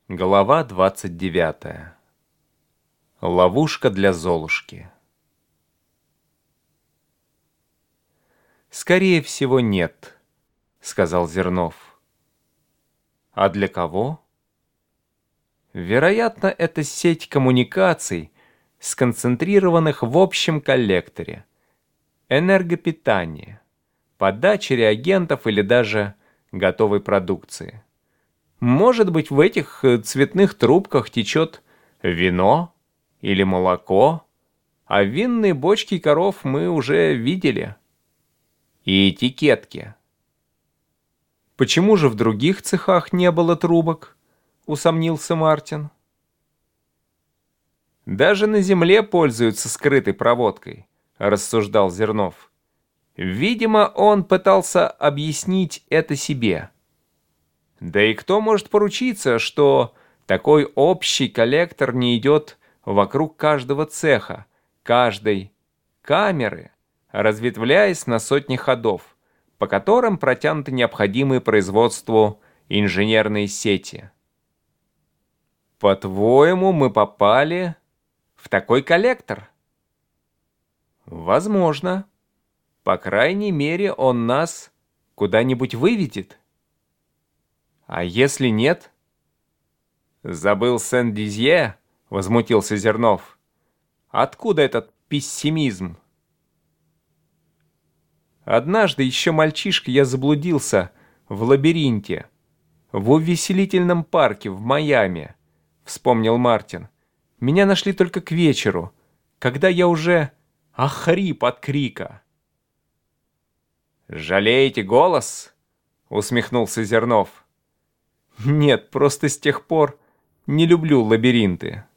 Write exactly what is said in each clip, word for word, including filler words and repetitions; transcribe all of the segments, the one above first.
Глава двадцать девятая. Ловушка для Золушки. «Скорее всего, нет», — сказал Зернов. «А для кого?» «Вероятно, это сеть коммуникаций, сконцентрированных в общем коллекторе, энергопитание, подача реагентов или даже готовой продукции. Может быть, в этих цветных трубках течет вино или молоко, а винные бочки коров мы уже видели. И этикетки. Почему же в других цехах не было трубок? Усомнился Мартин. Даже на земле пользуются скрытой проводкой, рассуждал Зернов. Видимо, он пытался объяснить это себе. Да и кто может поручиться, что такой общий коллектор не идет вокруг каждого цеха, каждой камеры, разветвляясь на сотни ходов, по которым протянуты необходимые производству инженерные сети? По-твоему, мы попали в такой коллектор? Возможно. По крайней мере, он нас куда-нибудь выведет. А если нет? Забыл Сен-Дизье? Возмутился Зернов. Откуда этот пессимизм? Однажды еще мальчишка я заблудился в лабиринте, в увеселительном парке в Майами, вспомнил Мартин. Меня нашли только к вечеру, когда я уже охрип от крика. «Жалеете голос?» усмехнулся Зернов. Нет, просто с тех пор не люблю лабиринты.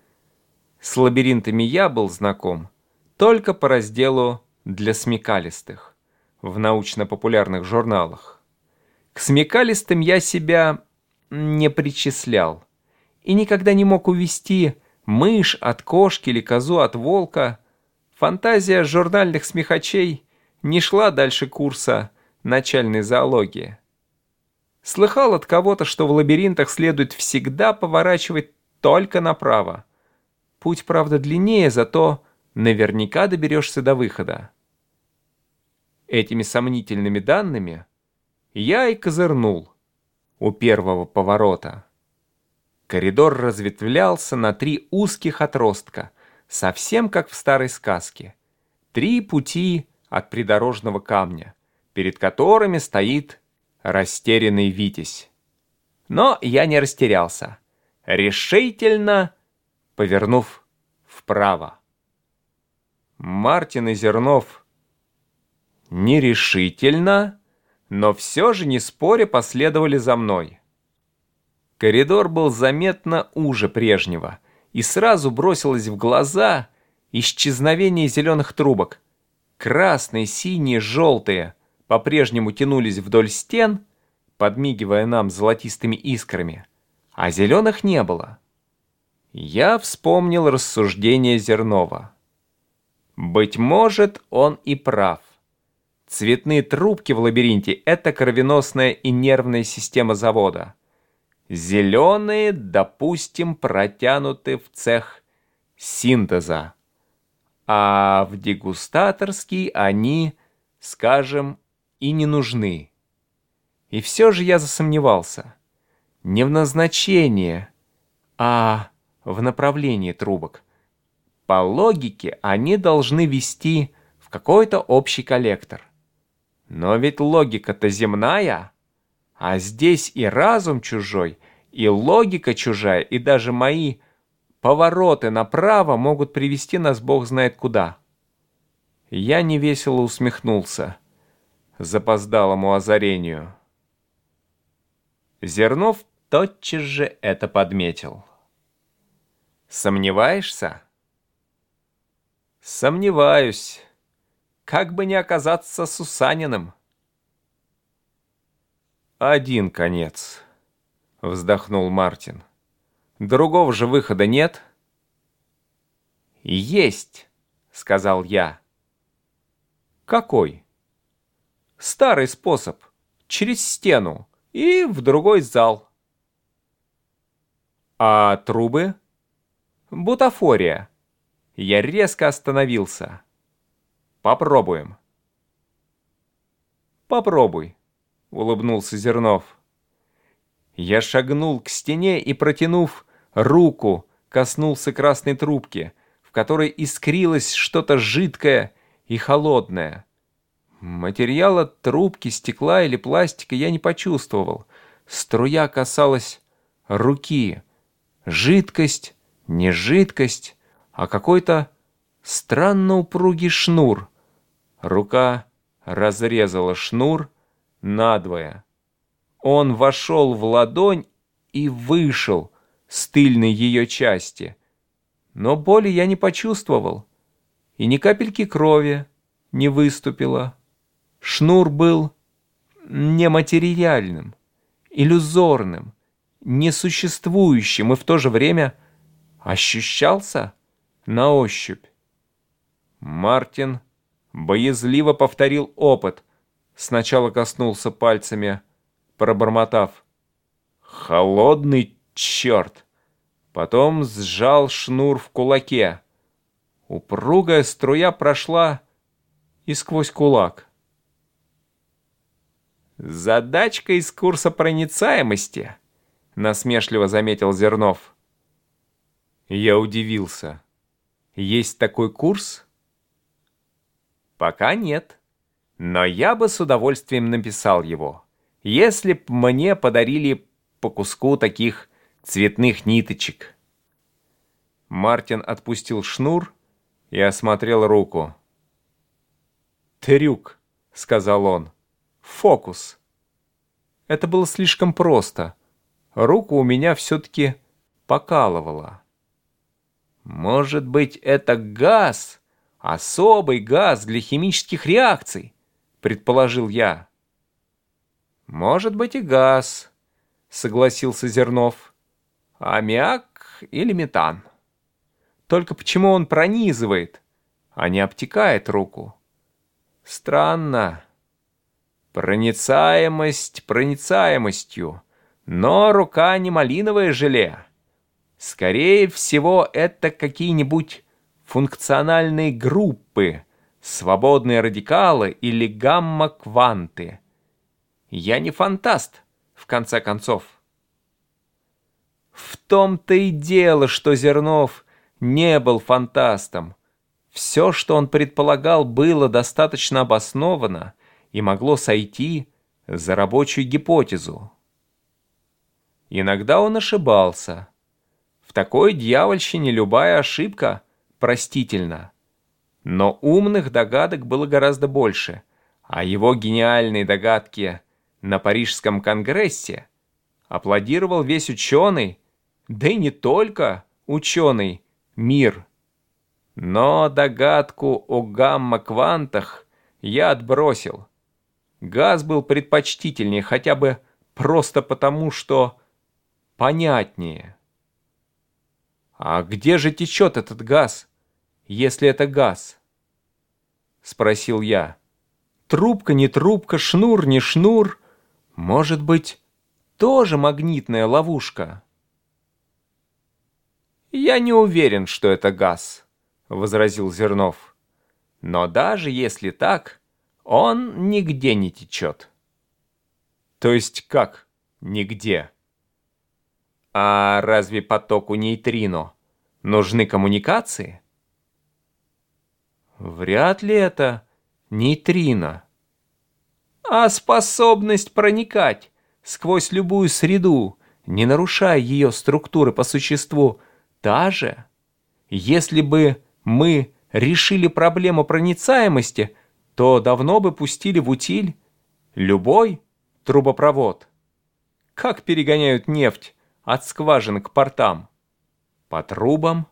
С лабиринтами я был знаком только по разделу для смекалистых в научно-популярных журналах. К смекалистым я себя не причислял и никогда не мог увести мышь от кошки или козу от волка. Фантазия журнальных смехачей не шла дальше курса начальной зоологии. Слыхал от кого-то, что в лабиринтах следует всегда поворачивать только направо. Путь, правда, длиннее, зато наверняка доберешься до выхода. Этими сомнительными данными я и козырнул у первого поворота. Коридор разветвлялся на три узких отростка, совсем как в старой сказке. Три пути от придорожного камня, перед которыми стоит растерянный Витязь. Но я не растерялся, решительно повернув вправо. Мартин и Зернов нерешительно, но все же не споря последовали за мной. Коридор был заметно уже прежнего, и сразу бросилось в глаза исчезновение зеленых трубок. Красные, синие, желтые по-прежнему тянулись вдоль стен, подмигивая нам золотистыми искрами, а зеленых не было. Я вспомнил рассуждение Зернова. Быть может, он и прав. Цветные трубки в лабиринте — это кровеносная и нервная система завода. Зеленые, допустим, протянуты в цех синтеза, а в дегустаторский они, скажем, и не нужны. И все же я засомневался. Не в назначении, а в направлении трубок. По логике они должны вести в какой-то общий коллектор. Но ведь логика-то земная, а здесь и разум чужой, и логика чужая, и даже мои повороты направо могут привести нас бог знает куда. Я невесело усмехнулся запоздалому озарению. Зернов тотчас же это подметил. «Сомневаешься?» «Сомневаюсь. Как бы не оказаться Сусаниным». «Один конец», — вздохнул Мартин. «Другого же выхода нет?» «Есть», — сказал я. «Какой?» «Старый способ. Через стену и в другой зал». А трубы? Бутафория. Я резко остановился. Попробуем. Попробуй, улыбнулся Зернов. Я шагнул к стене и, протянув руку, коснулся красной трубки, в которой искрилось что-то жидкое и холодное. Материала трубки, стекла или пластика я не почувствовал. Струя касалась руки. Жидкость, не жидкость, а какой-то странно упругий шнур. Рука разрезала шнур надвое. Он вошел в ладонь и вышел с тыльной ее части. Но боли я не почувствовал, и ни капельки крови не выступило. Шнур был нематериальным, иллюзорным, несуществующим и в то же время ощущался на ощупь. Мартин боязливо повторил опыт, сначала коснулся пальцами, пробормотав: «Холодный черт!» Потом сжал шнур в кулаке. Упругая струя прошла и сквозь кулак. «Задачка из курса проницаемости», — насмешливо заметил Зернов. Я удивился. «Есть такой курс?» «Пока нет, но я бы с удовольствием написал его, если б мне подарили по куску таких цветных ниточек». Мартин отпустил шнур и осмотрел руку. «Трюк», — сказал он. «Фокус». Это было слишком просто. Руку у меня все-таки покалывало. «Может быть, это газ? Особый газ для химических реакций?» — предположил я. «Может быть и газ», — согласился Зернов. «Аммиак или метан. Только почему он пронизывает, а не обтекает руку? Странно. Проницаемость проницаемостью, но рука не малиновое желе. Скорее всего, это какие-нибудь функциональные группы, свободные радикалы или гамма-кванты. Я не фантаст, в конце концов». В том-то и дело, что Зернов не был фантастом. Все, что он предполагал, было достаточно обосновано и могло сойти за рабочую гипотезу. Иногда он ошибался. В такой дьявольщине любая ошибка простительна. Но умных догадок было гораздо больше, а его гениальные догадки на Парижском конгрессе аплодировал весь ученый, да и не только ученый, мир. Но догадку о гамма-квантах я отбросил. Газ был предпочтительнее, хотя бы просто потому, что понятнее. «А где же течет этот газ, если это газ?» — спросил я. «Трубка не трубка, шнур не шнур. Может быть, тоже магнитная ловушка?» «Я не уверен, что это газ», — возразил Зернов. «Но даже если так, он нигде не течет». «То есть как нигде?» «А разве потоку нейтрино нужны коммуникации?» «Вряд ли это нейтрино». «А способность проникать сквозь любую среду, не нарушая ее структуры по существу, та же? Если бы мы решили проблему проницаемости, то давно бы пустили в утиль любой трубопровод. Как перегоняют нефть от скважин к портам? По трубам.